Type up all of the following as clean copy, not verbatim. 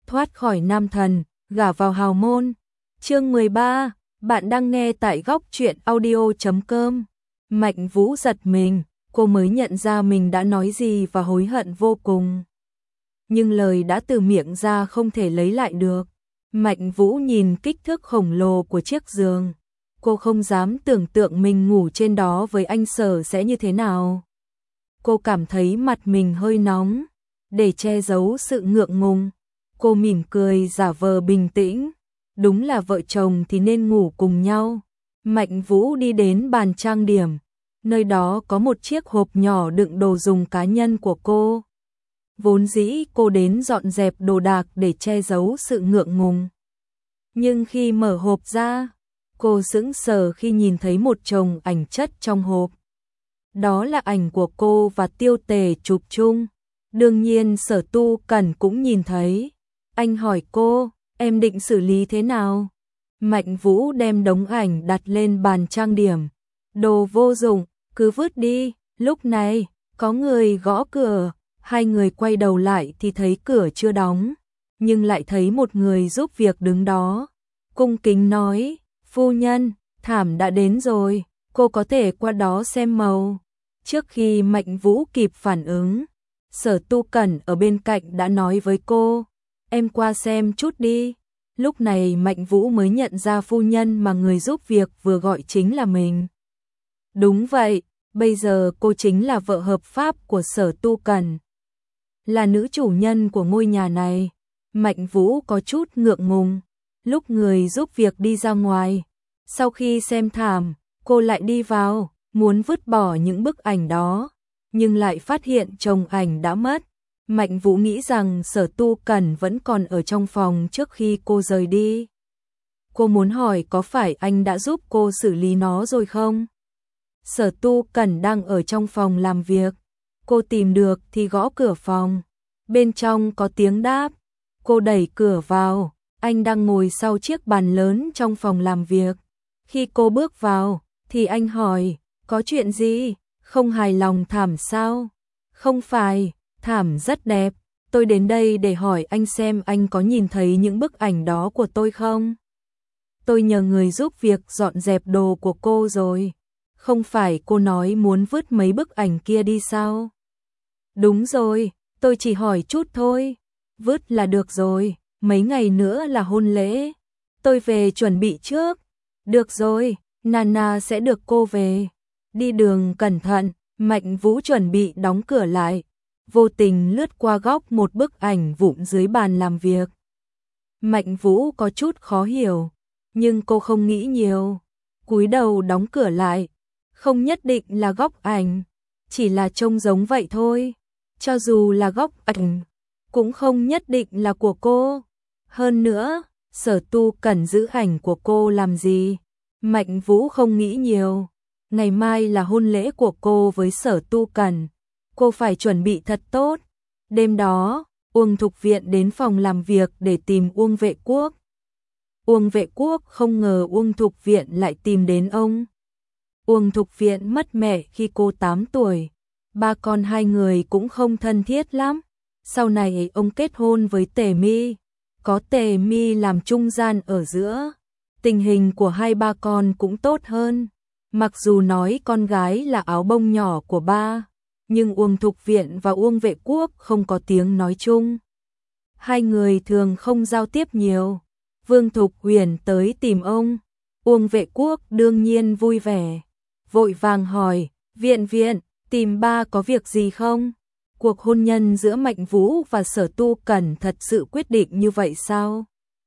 thoát khỏi nam thần, gả vào hào môn. Chương 13, bạn đang nghe tại góc truyện audio.com. Mạnh Vũ giật mình, cô mới nhận ra mình đã nói gì và hối hận vô cùng. Nhưng lời đã từ miệng ra không thể lấy lại được. Mạnh Vũ nhìn kích thước khổng lồ của chiếc giường. Cô không dám tưởng tượng mình ngủ trên đó với anh Sở sẽ như thế nào. Cô cảm thấy mặt mình hơi nóng. Để che giấu sự ngượng ngùng, cô mỉm cười giả vờ bình tĩnh. Đúng là vợ chồng thì nên ngủ cùng nhau. Mạnh Vũ đi đến bàn trang điểm. Nơi đó có một chiếc hộp nhỏ đựng đồ dùng cá nhân của cô. Vốn dĩ cô đến dọn dẹp đồ đạc để che giấu sự ngượng ngùng. Nhưng khi mở hộp ra, cô sững sờ khi nhìn thấy một chồng ảnh chất trong hộp. Đó là ảnh của cô và Tiêu Tề chụp chung. Đương nhiên Sở Tu Cẩn cũng nhìn thấy. Anh hỏi cô, em định xử lý thế nào? Mạnh Vũ đem đống ảnh đặt lên bàn trang điểm. Đồ vô dụng, cứ vứt đi. Lúc này, có người gõ cửa. Hai người quay đầu lại thì thấy cửa chưa đóng. Nhưng lại thấy một người giúp việc đứng đó. Cung kính nói, phu nhân, thảm đã đến rồi. Cô có thể qua đó xem màu. Trước khi Mạnh Vũ kịp phản ứng, Sở Tu Cẩn ở bên cạnh đã nói với cô, em qua xem chút đi. Lúc này Mạnh Vũ mới nhận ra phu nhân mà người giúp việc vừa gọi chính là mình. Đúng vậy, bây giờ cô chính là vợ hợp pháp của Sở Tu Cẩn. Là nữ chủ nhân của ngôi nhà này. Mạnh Vũ có chút ngượng ngùng. Lúc người giúp việc đi ra ngoài, sau khi xem thảm, cô lại đi vào, muốn vứt bỏ những bức ảnh đó. Nhưng lại phát hiện chồng ảnh đã mất. Mạnh Vũ nghĩ rằng Sở Tu Cẩn vẫn còn ở trong phòng trước khi cô rời đi. Cô muốn hỏi có phải anh đã giúp cô xử lý nó rồi không? Sở Tu Cẩn đang ở trong phòng làm việc. Cô tìm được thì gõ cửa phòng. Bên trong có tiếng đáp. Cô đẩy cửa vào. Anh đang ngồi sau chiếc bàn lớn trong phòng làm việc. Khi cô bước vào thì anh hỏi, có chuyện gì? Không hài lòng thảm sao? Không phải, thảm rất đẹp. Tôi đến đây để hỏi anh xem anh có nhìn thấy những bức ảnh đó của tôi không? Tôi nhờ người giúp việc dọn dẹp đồ của cô rồi. Không phải cô nói muốn vứt mấy bức ảnh kia đi sao? Đúng rồi, tôi chỉ hỏi chút thôi. Vứt là được rồi, mấy ngày nữa là hôn lễ. Tôi về chuẩn bị trước. Được rồi, Nana sẽ được cô về. Đi đường cẩn thận. Mạnh Vũ chuẩn bị đóng cửa lại. Vô tình lướt qua góc một bức ảnh vụn dưới bàn làm việc. Mạnh Vũ có chút khó hiểu, nhưng cô không nghĩ nhiều. Cúi đầu đóng cửa lại. Không nhất định là góc ảnh, chỉ là trông giống vậy thôi. Cho dù là góc ảnh, cũng không nhất định là của cô. Hơn nữa, Sở Tu Cẩn giữ ảnh của cô làm gì? Mạnh Vũ không nghĩ nhiều. Ngày mai là hôn lễ của cô với Sở Tu Cẩn. Cô phải chuẩn bị thật tốt. Đêm đó, Uông Thục Viện đến phòng làm việc để tìm Uông Vệ Quốc. Uông Vệ Quốc không ngờ Uông Thục Viện lại tìm đến ông. Uông Thục Viện mất mẹ khi cô 8 tuổi. Ba con hai người cũng không thân thiết lắm. Sau này ông kết hôn với Tề Mi. Có Tề Mi làm trung gian ở giữa. Tình hình của hai ba con cũng tốt hơn. Mặc dù nói con gái là áo bông nhỏ của ba, nhưng Uông Thục Viện và Uông Vệ Quốc không có tiếng nói chung. Hai người thường không giao tiếp nhiều. Vương Thục Huyền tới tìm ông. Uông Vệ Quốc đương nhiên vui vẻ. Vội vàng hỏi, Viện, tìm ba có việc gì không? Cuộc hôn nhân giữa Mạnh Vũ và Sở Tu Cẩn thật sự quyết định như vậy sao?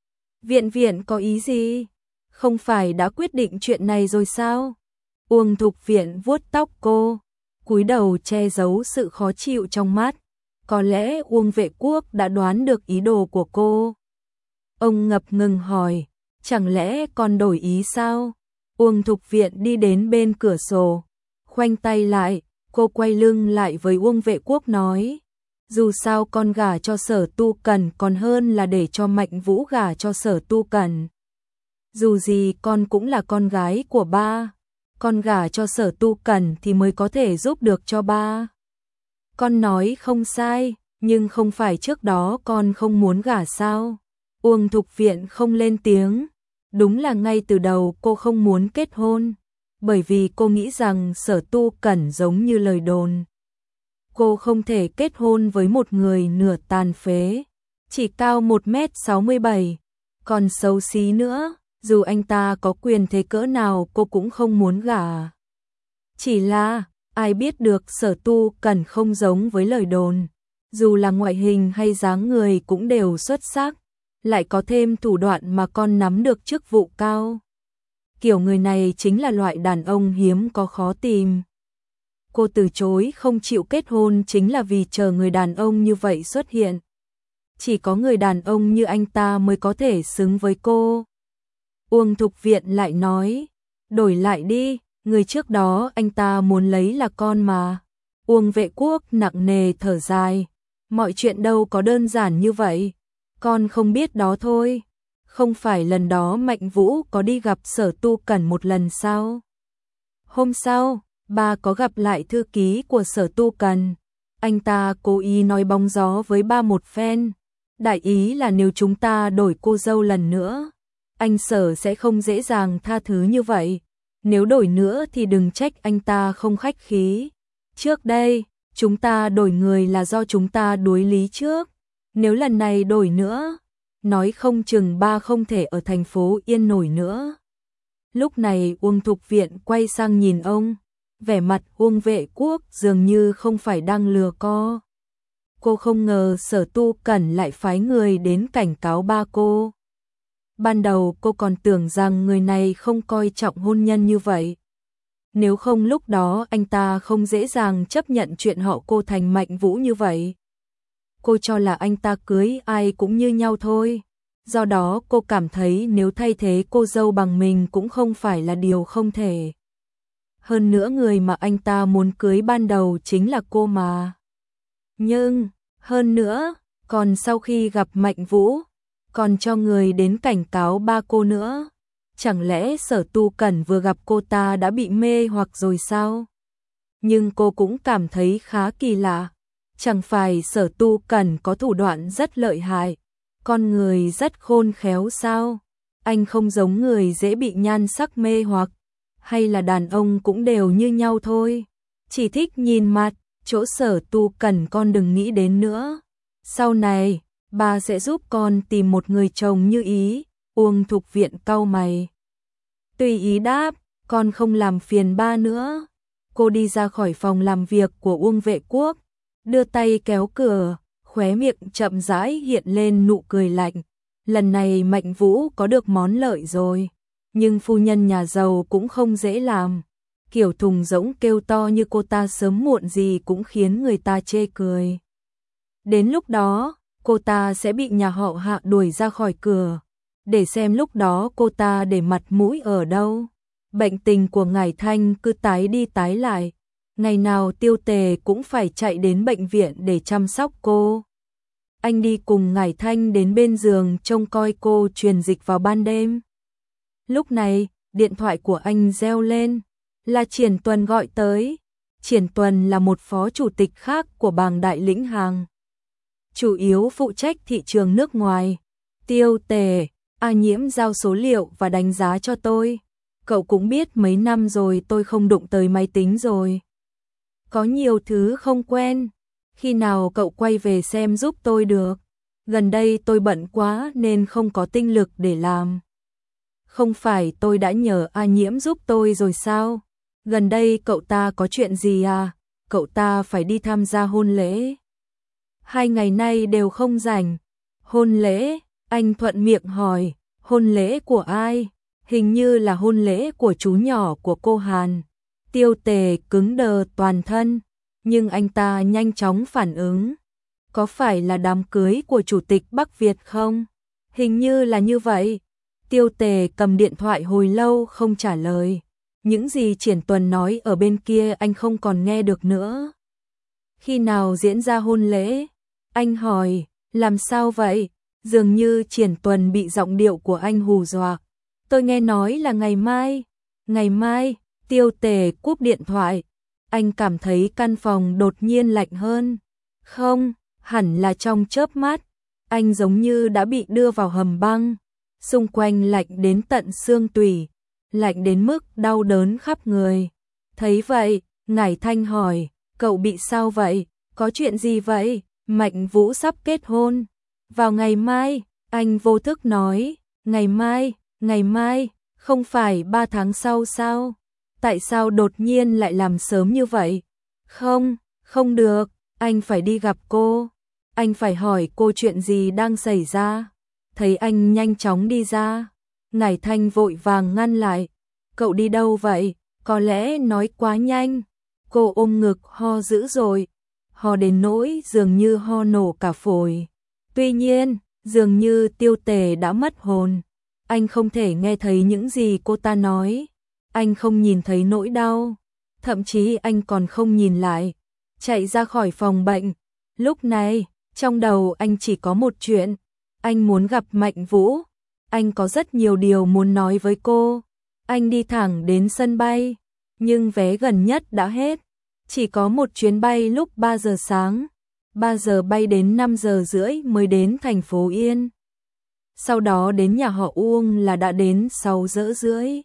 Viện có ý gì? Không phải đã quyết định chuyện này rồi sao? Uông Thục Viện vuốt tóc cô, cúi đầu che giấu sự khó chịu trong mắt. Có lẽ Uông Vệ Quốc đã đoán được ý đồ của cô. Ông ngập ngừng hỏi, chẳng lẽ con đổi ý sao? Uông Thục Viện đi đến bên cửa sổ, khoanh tay lại, cô quay lưng lại với Uông Vệ Quốc nói, dù sao con gả cho Sở Tu Cẩn còn hơn là để cho Mạnh Vũ gả cho Sở Tu Cẩn. Dù gì con cũng là con gái của ba, con gả cho Sở Tu Cẩn thì mới có thể giúp được cho ba. Con nói không sai, Nhưng không phải trước đó con không muốn gả sao? Uông Thục Viện không lên tiếng. Đúng là ngay từ đầu cô không muốn kết hôn, bởi vì cô nghĩ rằng Sở Tu Cẩn giống như lời đồn. Cô không thể kết hôn với một người nửa tàn phế, chỉ cao 1m67, còn xấu xí nữa, dù anh ta có quyền thế cỡ nào cô cũng không muốn gả. Chỉ là, ai biết được Sở Tu Cẩn không giống với lời đồn, dù là ngoại hình hay dáng người cũng đều xuất sắc, lại có thêm thủ đoạn mà con nắm được chức vụ cao. Kiểu người này chính là loại đàn ông hiếm có khó tìm. Cô từ chối không chịu kết hôn chính là vì chờ người đàn ông như vậy xuất hiện. Chỉ có người đàn ông như anh ta mới có thể xứng với cô. Uông Thục Viện lại nói, đổi lại đi, người trước đó anh ta muốn lấy là con mà. Uông Vệ Quốc nặng nề thở dài, mọi chuyện đâu có đơn giản như vậy, con không biết đó thôi. Không phải lần đó Mạnh Vũ có đi gặp Sở Tu Cẩn một lần sao? Hôm sau, ba có gặp lại thư ký của Sở Tu Cẩn. Anh ta cố ý nói bóng gió với ba một phen. Đại ý là nếu chúng ta đổi cô dâu lần nữa, anh Sở sẽ không dễ dàng tha thứ như vậy. Nếu đổi nữa thì đừng trách anh ta không khách khí. Trước đây, chúng ta đổi người là do chúng ta đuối lý trước. Nếu lần này đổi nữa, nói không chừng ba không thể ở thành phố yên nổi nữa. Lúc này Uông Thục Viện quay sang nhìn ông, vẻ mặt Uông Vệ Quốc dường như không phải đang lừa co. Cô không ngờ Sở Tu Cẩn lại phái người đến cảnh cáo ba cô. Ban đầu cô còn tưởng rằng người này không coi trọng hôn nhân như vậy. Nếu không lúc đó anh ta không dễ dàng chấp nhận chuyện họ cô thành Mạnh Vũ như vậy. Cô cho là anh ta cưới ai cũng như nhau thôi. Do đó cô cảm thấy nếu thay thế cô dâu bằng mình cũng không phải là điều không thể. Hơn nữa người mà anh ta muốn cưới ban đầu chính là cô mà. Nhưng, hơn nữa, còn sau khi gặp Mạnh Vũ, còn cho người đến cảnh cáo ba cô nữa. Chẳng lẽ Sở Tu Cẩn vừa gặp cô ta đã bị mê hoặc rồi sao? Nhưng cô cũng cảm thấy khá kỳ lạ. Chẳng phải Sở Tu Cẩn có thủ đoạn rất lợi hại, con người rất khôn khéo sao? Anh không giống người dễ bị nhan sắc mê hoặc, hay là đàn ông cũng đều như nhau thôi. Chỉ thích nhìn mặt, chỗ Sở Tu Cẩn con đừng nghĩ đến nữa. Sau này, bà sẽ giúp con tìm một người chồng như ý. Uông Thục Viện cau mày. Tùy ý đáp, con không làm phiền ba nữa. Cô đi ra khỏi phòng làm việc của Uông Vệ Quốc, đưa tay kéo cửa, khóe miệng chậm rãi hiện lên nụ cười lạnh. Lần này Mạnh Vũ có được món lợi rồi, nhưng phu nhân nhà giàu cũng không dễ làm. Kiểu thùng rỗng kêu to như cô ta sớm muộn gì cũng khiến người ta chê cười. Đến lúc đó, cô ta sẽ bị nhà họ Hạ đuổi ra khỏi cửa. Để xem lúc đó cô ta để mặt mũi ở đâu. Bệnh tình của Ngải Thanh cứ tái đi tái lại. Ngày nào Tiêu Tề cũng phải chạy đến bệnh viện để chăm sóc cô. Anh đi cùng Ngải Thanh đến bên giường trông coi cô truyền dịch vào ban đêm. Lúc này, điện thoại của anh reo lên, là Triển Tuần gọi tới. Triển Tuần là một phó chủ tịch khác của Bàng Đại Lĩnh Hàng, chủ yếu phụ trách thị trường nước ngoài. Tiêu Tề, A Nhiễm giao số liệu và đánh giá cho tôi. Cậu cũng biết mấy năm rồi tôi không đụng tới máy tính rồi. Có nhiều thứ không quen. Khi nào cậu quay về xem giúp tôi được? Gần đây tôi bận quá nên không có tinh lực để làm. Không phải tôi đã nhờ A Nhiễm giúp tôi rồi sao? Gần đây cậu ta có chuyện gì à? Cậu ta phải đi tham gia hôn lễ. 2 ngày nay đều không rảnh. Hôn lễ? Anh thuận miệng hỏi. Hôn lễ của ai? Hình như là hôn lễ của chú nhỏ của cô Hàn. Tiêu Tề cứng đờ toàn thân, nhưng anh ta nhanh chóng phản ứng. Có phải là đám cưới của chủ tịch Bắc Việt không? Hình như là như vậy. Tiêu Tề cầm điện thoại hồi lâu không trả lời. Những gì Triển Tuần nói ở bên kia anh không còn nghe được nữa. Khi nào diễn ra hôn lễ? Anh hỏi, làm sao vậy? Dường như Triển Tuần bị giọng điệu của anh hù dọa. Tôi nghe nói là ngày mai. Ngày mai? Tiêu Tề cúp điện thoại. Anh cảm thấy căn phòng đột nhiên lạnh hơn. Không, hẳn là trong chớp mắt, anh giống như đã bị đưa vào hầm băng, xung quanh lạnh đến tận xương tủy, lạnh đến mức đau đớn khắp người. Thấy vậy, Ngải Thanh hỏi, cậu bị sao vậy, có chuyện gì vậy? Mạnh Vũ sắp kết hôn, vào ngày mai, anh vô thức nói, ngày mai, không phải 3 tháng sau sao? Tại sao đột nhiên lại làm sớm như vậy? Không được, anh phải đi gặp cô. Anh phải hỏi cô chuyện gì đang xảy ra. Thấy anh nhanh chóng đi ra, Ngải Thanh vội vàng ngăn lại. Cậu đi đâu vậy? Có lẽ nói quá nhanh. Cô ôm ngực ho dữ rồi. Ho đến nỗi dường như ho nổ cả phổi. Tuy nhiên, dường như Tiêu Tề đã mất hồn. Anh không thể nghe thấy những gì cô ta nói. Anh không nhìn thấy nỗi đau. Thậm chí anh còn không nhìn lại. Chạy ra khỏi phòng bệnh. Lúc này, trong đầu anh chỉ có một chuyện. Anh muốn gặp Mạnh Vũ. Anh có rất nhiều điều muốn nói với cô. Anh đi thẳng đến sân bay. Nhưng vé gần nhất đã hết. Chỉ có một chuyến bay lúc 3 giờ sáng. 3 giờ bay đến 5 giờ rưỡi mới đến thành phố Yên. Sau đó đến nhà họ Uông là đã đến 6 giờ rưỡi.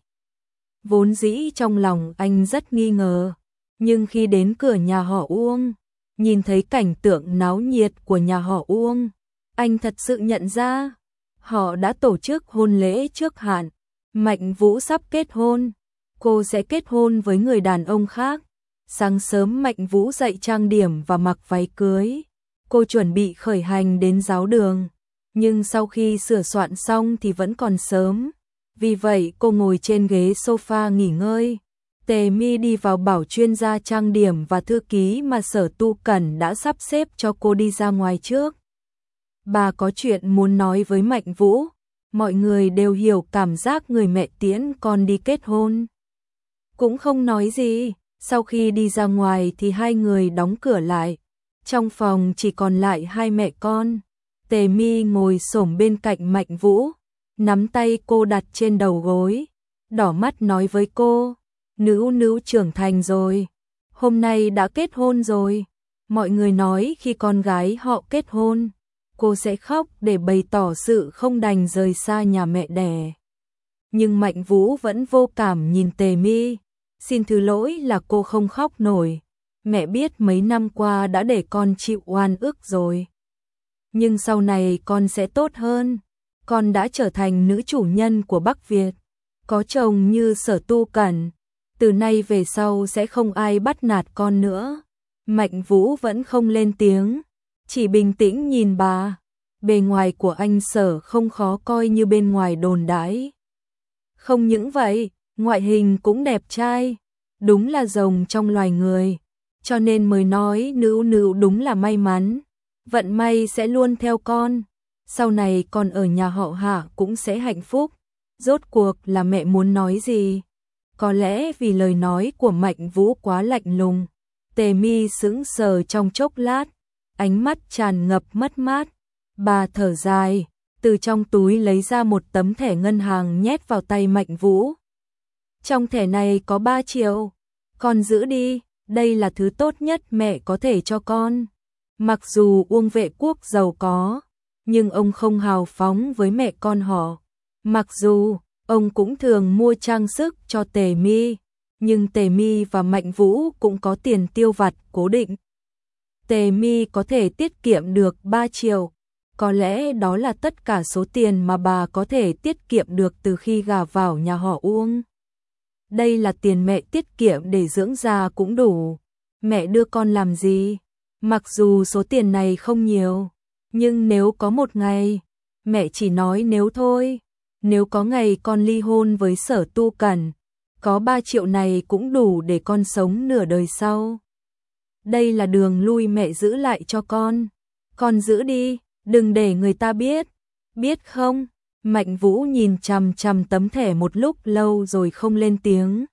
Vốn dĩ trong lòng anh rất nghi ngờ. Nhưng khi đến cửa nhà họ Uông, nhìn thấy cảnh tượng náo nhiệt của nhà họ Uông, anh thật sự nhận ra, họ đã tổ chức hôn lễ trước hạn. Mạnh Vũ sắp kết hôn, cô sẽ kết hôn với người đàn ông khác. Sáng sớm Mạnh Vũ dậy trang điểm và mặc váy cưới. Cô chuẩn bị khởi hành đến giáo đường, nhưng sau khi sửa soạn xong thì vẫn còn sớm. Vì vậy cô ngồi trên ghế sofa nghỉ ngơi. Tề Mi đi vào bảo chuyên gia trang điểm và thư ký mà Sở Tu Cẩn đã sắp xếp cho cô đi ra ngoài trước. Bà có chuyện muốn nói với Mạnh Vũ. Mọi người đều hiểu cảm giác người mẹ tiễn con đi kết hôn. Cũng không nói gì, sau khi đi ra ngoài thì hai người đóng cửa lại. Trong phòng chỉ còn lại hai mẹ con. Tề Mi ngồi xổm bên cạnh Mạnh Vũ, nắm tay cô đặt trên đầu gối, đỏ mắt nói với cô, Nữu trưởng thành rồi, hôm nay đã kết hôn rồi. Mọi người nói khi con gái họ kết hôn, cô sẽ khóc để bày tỏ sự không đành rời xa nhà mẹ đẻ. Nhưng Mạnh Vũ vẫn vô cảm nhìn Tề Mi, xin thứ lỗi là cô không khóc nổi. Mẹ biết mấy năm qua đã để con chịu oan ức rồi. Nhưng sau này con sẽ tốt hơn. Con đã trở thành nữ chủ nhân của Bắc Việt. Có chồng như Sở Tu Cẩn. Từ nay về sau sẽ không ai bắt nạt con nữa. Mạnh Vũ vẫn không lên tiếng. Chỉ bình tĩnh nhìn bà. Bề ngoài của anh Sở không khó coi như bên ngoài đồn đãi. Không những vậy, ngoại hình cũng đẹp trai. Đúng là rồng trong loài người. Cho nên mới nói Nữu đúng là may mắn. Vận may sẽ luôn theo con. Sau này con ở nhà họ Hạ cũng sẽ hạnh phúc. Rốt cuộc là mẹ muốn nói gì? Có lẽ vì lời nói của Mạnh Vũ quá lạnh lùng. Tề Mi sững sờ trong chốc lát, ánh mắt tràn ngập mất mát. Bà thở dài, từ trong túi lấy ra một tấm thẻ ngân hàng nhét vào tay Mạnh Vũ. Trong thẻ này có 3 triệu. Con giữ đi, đây là thứ tốt nhất mẹ có thể cho con. Mặc dù Uông Vệ Quốc giàu có, nhưng ông không hào phóng với mẹ con họ. Mặc dù ông cũng thường mua trang sức cho Tề Mi, nhưng Tề Mi và Mạnh Vũ cũng có tiền tiêu vặt cố định. Tề Mi có thể tiết kiệm được 3 triệu. Có lẽ đó là tất cả số tiền mà bà có thể tiết kiệm được từ khi gả vào nhà họ Uông. Đây là tiền mẹ tiết kiệm để dưỡng già cũng đủ. Mẹ đưa con làm gì? Mặc dù số tiền này không nhiều, nhưng nếu có một ngày, mẹ chỉ nói nếu thôi, nếu có ngày con ly hôn với Sở Tu Cẩn, có 3 triệu này cũng đủ để con sống nửa đời sau. Đây là đường lui mẹ giữ lại cho con giữ đi, đừng để người ta biết, biết không? Mạnh Vũ nhìn chằm chằm tấm thẻ một lúc lâu rồi không lên tiếng.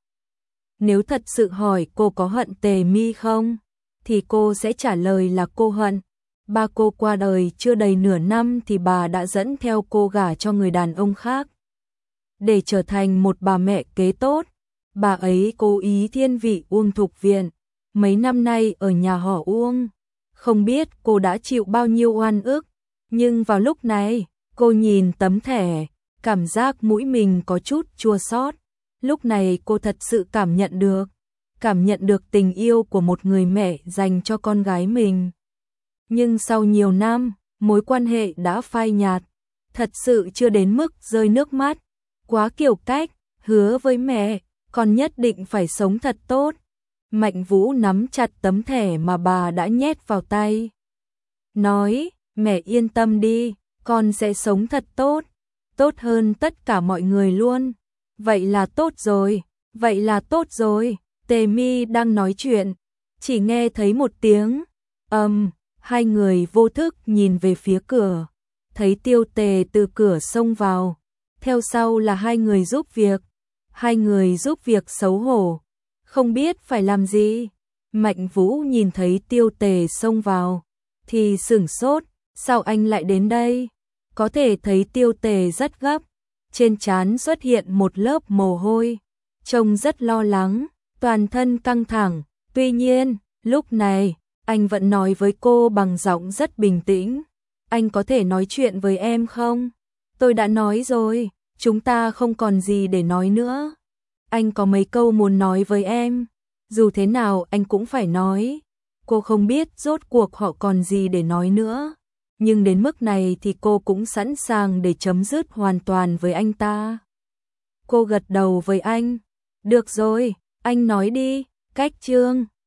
Nếu thật sự hỏi cô có hận Tề Mi không, thì cô sẽ trả lời là cô hận. Ba cô qua đời chưa đầy nửa năm thì bà đã dẫn theo cô gả cho người đàn ông khác. Để trở thành một bà mẹ kế tốt, bà ấy cố ý thiên vị Uông Thục Viện. Mấy năm nay ở nhà họ Uông, Không biết cô đã chịu bao nhiêu oan ức, nhưng vào lúc này, cô nhìn tấm thẻ, cảm giác mũi mình có chút chua xót. Lúc này cô thật sự cảm nhận được tình yêu của một người mẹ dành cho con gái mình. Nhưng sau nhiều năm, mối quan hệ đã phai nhạt, thật sự chưa đến mức rơi nước mắt, quá kiểu cách, hứa với mẹ, con nhất định phải sống thật tốt. Mạnh Vũ nắm chặt tấm thẻ mà bà đã nhét vào tay. Nói, mẹ yên tâm đi, con sẽ sống thật tốt, tốt hơn tất cả mọi người luôn. Vậy là tốt rồi, vậy là tốt rồi. Tề Mi đang nói chuyện, chỉ nghe thấy một tiếng hai người vô thức nhìn về phía cửa, thấy Tiêu Tề từ cửa xông vào, theo sau là hai người giúp việc xấu hổ, không biết phải làm gì. Mạnh Vũ nhìn thấy Tiêu Tề xông vào, thì sửng sốt, sao anh lại đến đây? Có thể thấy Tiêu Tề rất gấp, trên trán xuất hiện một lớp mồ hôi, trông rất lo lắng, toàn thân căng thẳng. Tuy nhiên, lúc này, anh vẫn nói với cô bằng giọng rất bình tĩnh. Anh có thể nói chuyện với em không? Tôi đã nói rồi, chúng ta không còn gì để nói nữa. Anh có mấy câu muốn nói với em, dù thế nào anh cũng phải nói. Cô không biết rốt cuộc họ còn gì để nói nữa, nhưng đến mức này thì cô cũng sẵn sàng để chấm dứt hoàn toàn với anh ta. Cô gật đầu với anh. Được rồi, anh nói đi. Cách chương